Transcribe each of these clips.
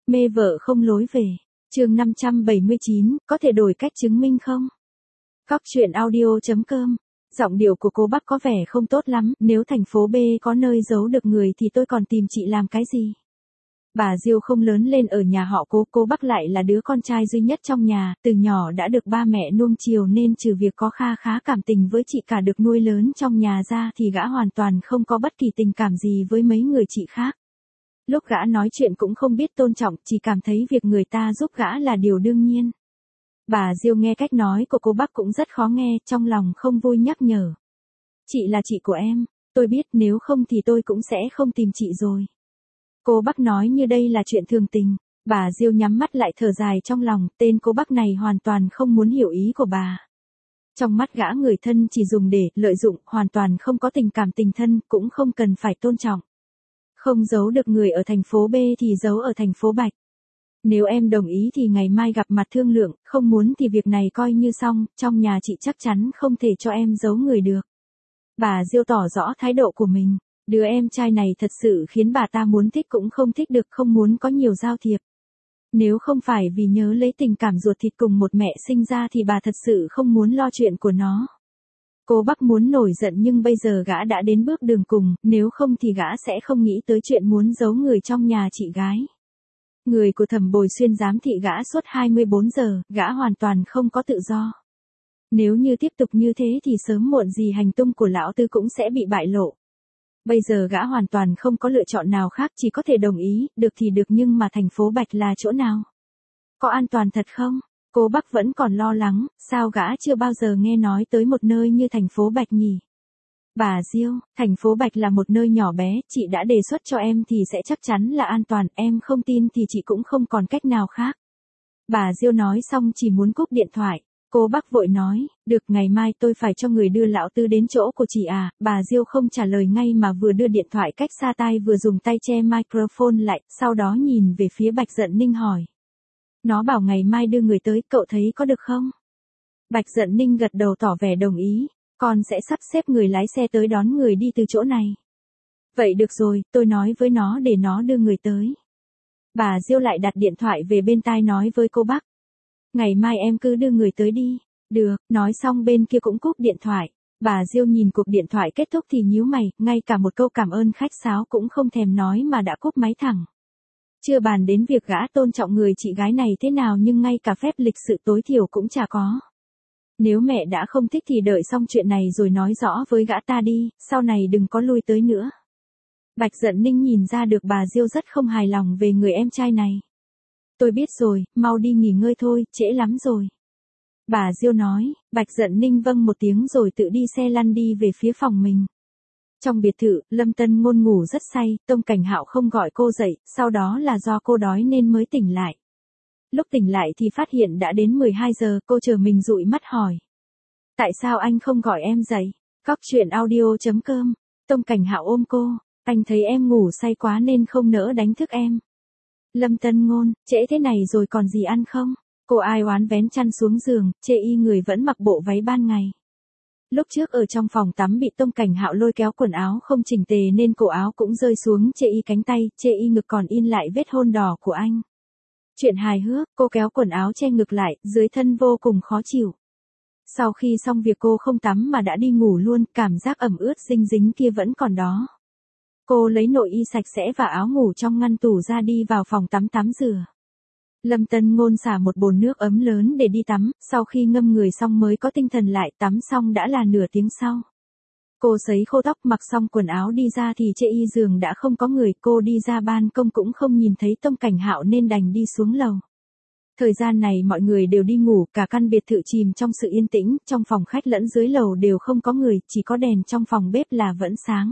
Mê vợ không lối về. Chương 579, có thể đổi cách chứng minh không? Cóc truyện audio.com. Giọng điệu của cô Bắc có vẻ không tốt lắm, nếu thành phố B có nơi giấu được người thì tôi còn tìm chị làm cái gì? Bà Diêu không lớn lên ở nhà họ cô Bắc lại là đứa con trai duy nhất trong nhà, từ nhỏ đã được ba mẹ nuông chiều nên trừ việc có khá cảm tình với chị cả được nuôi lớn trong nhà ra thì gã hoàn toàn không có bất kỳ tình cảm gì với mấy người chị khác. Lúc gã nói chuyện cũng không biết tôn trọng, chỉ cảm thấy việc người ta giúp gã là điều đương nhiên. Bà Diêu nghe cách nói của cô Bắc cũng rất khó nghe, trong lòng không vui nhắc nhở. Chị là chị của em, tôi biết nếu không thì tôi cũng sẽ không tìm chị rồi. Cô Bắc nói như đây là chuyện thường tình, bà Diêu nhắm mắt lại thở dài trong lòng, tên cô Bắc này hoàn toàn không muốn hiểu ý của bà. Trong mắt gã người thân chỉ dùng để lợi dụng, hoàn toàn không có tình cảm tình thân, cũng không cần phải tôn trọng. Không giấu được người ở thành phố B thì giấu ở thành phố Bạch. Nếu em đồng ý thì ngày mai gặp mặt thương lượng, không muốn thì việc này coi như xong, trong nhà chị chắc chắn không thể cho em giấu người được. Bà Diêu tỏ rõ thái độ của mình, đứa em trai này thật sự khiến bà ta muốn thích cũng không thích được, không muốn có nhiều giao thiệp. Nếu không phải vì nhớ lấy tình cảm ruột thịt cùng một mẹ sinh ra thì bà thật sự không muốn lo chuyện của nó. Cô Bắc muốn nổi giận nhưng bây giờ gã đã đến bước đường cùng, nếu không thì gã sẽ không nghĩ tới chuyện muốn giấu người trong nhà chị gái. Người của Thẩm Bồi Xuyên giám thị gã suốt 24 giờ, gã hoàn toàn không có tự do. Nếu như tiếp tục như thế thì sớm muộn gì hành tung của lão Tư cũng sẽ bị bại lộ. Bây giờ gã hoàn toàn không có lựa chọn nào khác, chỉ có thể đồng ý, được thì được, nhưng mà thành phố Bạch là chỗ nào? Có an toàn thật không? Cô Bắc vẫn còn lo lắng, sao gã chưa bao giờ nghe nói tới một nơi như thành phố Bạch nhỉ? Bà Diêu, thành phố Bạch là một nơi nhỏ bé, chị đã đề xuất cho em thì sẽ chắc chắn là an toàn, em không tin thì chị cũng không còn cách nào khác. Bà Diêu nói xong chỉ muốn cúp điện thoại. Cô Bắc vội nói, được, ngày mai tôi phải cho người đưa lão Tư đến chỗ của chị à. Bà Diêu không trả lời ngay mà vừa đưa điện thoại cách xa tai vừa dùng tay che microphone lại, sau đó nhìn về phía Bạch Dận Ninh hỏi. Nó bảo ngày mai đưa người tới, cậu thấy có được không? Bạch Dận Ninh gật đầu tỏ vẻ đồng ý, con sẽ sắp xếp người lái xe tới đón người đi từ chỗ này. Vậy được rồi, tôi nói với nó để nó đưa người tới. Bà Diêu lại đặt điện thoại về bên tai nói với cô Bắc. Ngày mai em cứ đưa người tới đi. Được, nói xong bên kia cũng cúp điện thoại. Bà Diêu nhìn cuộc điện thoại kết thúc thì nhíu mày, ngay cả một câu cảm ơn khách sáo cũng không thèm nói mà đã cúp máy thẳng. Chưa bàn đến việc gã tôn trọng người chị gái này thế nào nhưng ngay cả phép lịch sự tối thiểu cũng chả có. Nếu mẹ đã không thích thì đợi xong chuyện này rồi nói rõ với gã ta đi, sau này đừng có lui tới nữa. Bạch Dận Ninh nhìn ra được bà Diêu rất không hài lòng về người em trai này. Tôi biết rồi, mau đi nghỉ ngơi thôi, trễ lắm rồi. Bà Diêu nói, Bạch Dận Ninh vâng một tiếng rồi tự đi xe lăn đi về phía phòng mình. Trong biệt thự, Lâm Tân Ngôn ngủ rất say, Tông Cảnh Hạo không gọi cô dậy, sau đó là do cô đói nên mới tỉnh lại. Lúc tỉnh lại thì phát hiện đã đến 12 giờ, cô chờ mình dụi mắt hỏi. Tại sao anh không gọi em dậy? Cóc truyện audio.com. Tông Cảnh Hạo ôm cô, anh thấy em ngủ say quá nên không nỡ đánh thức em. Lâm Tân Ngôn, trễ thế này rồi còn gì ăn không? Cô ai oán vén chăn xuống giường, chê y người vẫn mặc bộ váy ban ngày. Lúc trước ở trong phòng tắm bị Tông Cảnh Hạo lôi kéo quần áo không chỉnh tề nên cổ áo cũng rơi xuống, chê y cánh tay, chê y ngực còn in lại vết hôn đỏ của anh. Chuyện hài hước, cô kéo quần áo che ngực lại, dưới thân vô cùng khó chịu. Sau khi xong việc cô không tắm mà đã đi ngủ luôn, cảm giác ẩm ướt dinh dính kia vẫn còn đó. Cô lấy nội y sạch sẽ và áo ngủ trong ngăn tủ ra đi vào phòng tắm tắm rửa. Lâm Tân Ngôn xả một bồn nước ấm lớn để đi tắm, sau khi ngâm người xong mới có tinh thần lại, tắm xong đã là nửa tiếng sau. Cô sấy khô tóc mặc xong quần áo đi ra thì trên y giường đã không có người, cô đi ra ban công cũng không nhìn thấy Tông Cảnh Hạo nên đành đi xuống lầu. Thời gian này mọi người đều đi ngủ, cả căn biệt thự chìm trong sự yên tĩnh, trong phòng khách lẫn dưới lầu đều không có người, chỉ có đèn trong phòng bếp là vẫn sáng.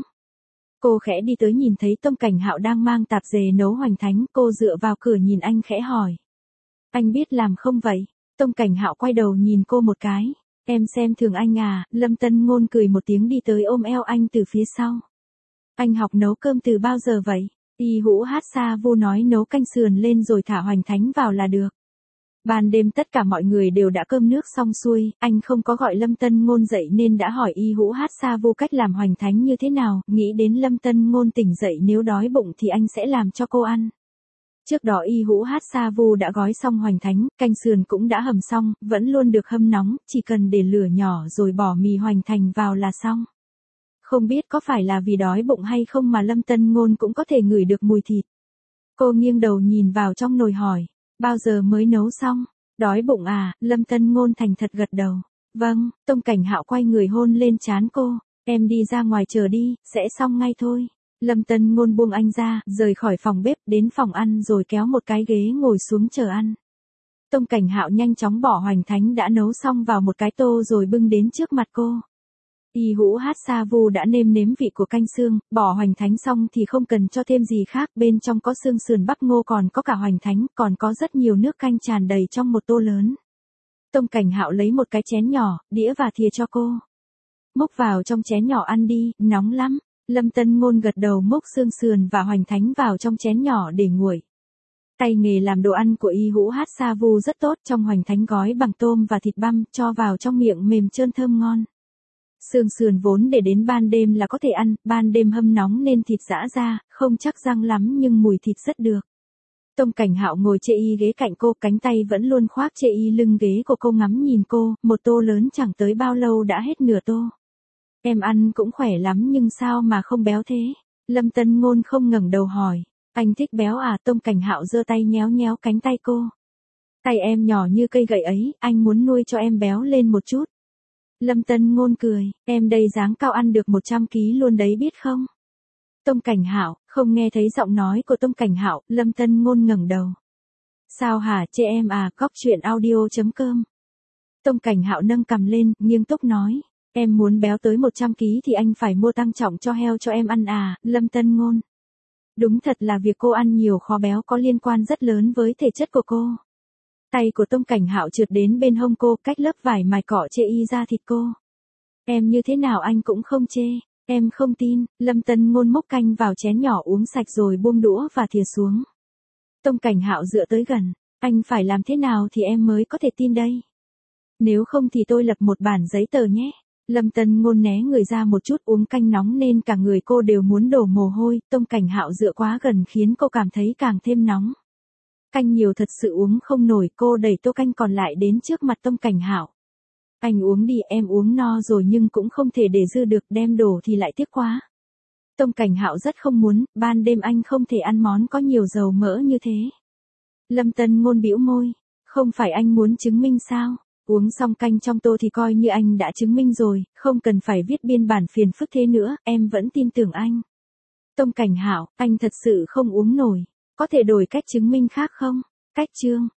Cô khẽ đi tới nhìn thấy Tông Cảnh Hạo đang mang tạp dề nấu hoành thánh, cô dựa vào cửa nhìn anh khẽ hỏi. Anh biết làm không vậy? Tông Cảnh Hạo quay đầu nhìn cô một cái. Em xem thường anh à, Lâm Tân Ngôn cười một tiếng đi tới ôm eo anh từ phía sau. Anh học nấu cơm từ bao giờ vậy? Y Hữu Hát Sa Vu nói nấu canh sườn lên rồi thả hoành thánh vào là được. Ban đêm tất cả mọi người đều đã cơm nước xong xuôi, anh không có gọi Lâm Tân Ngôn dậy nên đã hỏi Y Hữu Hát Sa Vu cách làm hoành thánh như thế nào, nghĩ đến Lâm Tân Ngôn tỉnh dậy nếu đói bụng thì anh sẽ làm cho cô ăn. Trước đó Y Hữu Hát Sa Vu đã gói xong hoành thánh, canh sườn cũng đã hầm xong, vẫn luôn được hâm nóng, chỉ cần để lửa nhỏ rồi bỏ mì hoành thành vào là xong. Không biết có phải là vì đói bụng hay không mà Lâm Tân Ngôn cũng có thể ngửi được mùi thịt. Cô nghiêng đầu nhìn vào trong nồi hỏi, bao giờ mới nấu xong? Đói bụng à? Lâm Tân Ngôn thành thật gật đầu. Vâng, Tông Cảnh Hạo quay người hôn lên trán cô, em đi ra ngoài chờ đi, sẽ xong ngay thôi. Lâm Tân Ngôn buông anh ra, rời khỏi phòng bếp, đến phòng ăn rồi kéo một cái ghế ngồi xuống chờ ăn. Tông Cảnh Hạo nhanh chóng bỏ hoành thánh đã nấu xong vào một cái tô rồi bưng đến trước mặt cô. Y Hữu Hát Sa Vu đã nêm nếm vị của canh xương, bỏ hoành thánh xong thì không cần cho thêm gì khác, bên trong có xương sườn bắp ngô còn có cả hoành thánh, còn có rất nhiều nước canh tràn đầy trong một tô lớn. Tông Cảnh Hạo lấy một cái chén nhỏ, đĩa và thìa cho cô. Múc vào trong chén nhỏ ăn đi, nóng lắm. Lâm Tân Ngôn gật đầu múc xương sườn và hoành thánh vào trong chén nhỏ để nguội. Tay nghề làm đồ ăn của Y Hữu Hát Sa Vu rất tốt, trong hoành thánh gói bằng tôm và thịt băm, cho vào trong miệng mềm trơn thơm ngon. Xương sườn vốn để đến ban đêm là có thể ăn, ban đêm hâm nóng nên thịt giã ra, không chắc răng lắm nhưng mùi thịt rất được. Tông Cảnh Hạo ngồi chê y ghế cạnh cô, cánh tay vẫn luôn khoác chê y lưng ghế của cô, ngắm nhìn cô, một tô lớn chẳng tới bao lâu đã hết nửa tô. Em ăn cũng khỏe lắm nhưng sao mà không béo thế? Lâm Tân Ngôn không ngẩng đầu hỏi. Anh thích béo à? Tông Cảnh Hạo giơ tay nhéo nhéo cánh tay cô. Tay em nhỏ như cây gậy ấy, anh muốn nuôi cho em béo lên một chút. Lâm Tân Ngôn cười, em đây dáng cao ăn được 100 kg luôn đấy biết không? Tông Cảnh Hạo, không nghe thấy giọng nói của Tông Cảnh Hạo, Lâm Tân Ngôn ngẩng đầu. Sao hả, chê em à? Coctruyện.audio.com. Tông Cảnh Hạo nâng cằm lên, nghiêm túc nói, em muốn béo tới 100 kg thì anh phải mua tăng trọng cho heo cho em ăn à? Lâm Tân Ngôn. Đúng thật là việc cô ăn nhiều khó béo có liên quan rất lớn với thể chất của cô. Tay của Tông Cảnh Hạo trượt đến bên hông cô, cách lớp vải mài cọ chê y ra thịt cô. Em như thế nào anh cũng không chê, em không tin. Lâm Tân Ngôn múc canh vào chén nhỏ uống sạch rồi buông đũa và thìa xuống. Tông Cảnh Hạo dựa tới gần, anh phải làm thế nào thì em mới có thể tin đây? Nếu không thì tôi lập một bản giấy tờ nhé. Lâm Tân Ngôn né người ra một chút, uống canh nóng nên cả người cô đều muốn đổ mồ hôi, Tông Cảnh Hạo dựa quá gần khiến cô cảm thấy càng thêm nóng. Canh nhiều thật sự uống không nổi, cô đẩy tô canh còn lại đến trước mặt Tông Cảnh Hạo. Anh uống đi, em uống no rồi nhưng cũng không thể để dư được, đem đổ thì lại tiếc quá. Tông Cảnh Hạo rất không muốn, ban đêm anh không thể ăn món có nhiều dầu mỡ như thế. Lâm Tân Ngôn bĩu môi, không phải anh muốn chứng minh sao? Uống xong canh trong tô thì coi như anh đã chứng minh rồi, không cần phải viết biên bản phiền phức thế nữa, em vẫn tin tưởng anh. Tông Cảnh Hạo, anh thật sự không uống nổi, có thể đổi cách chứng minh khác không? Cách chương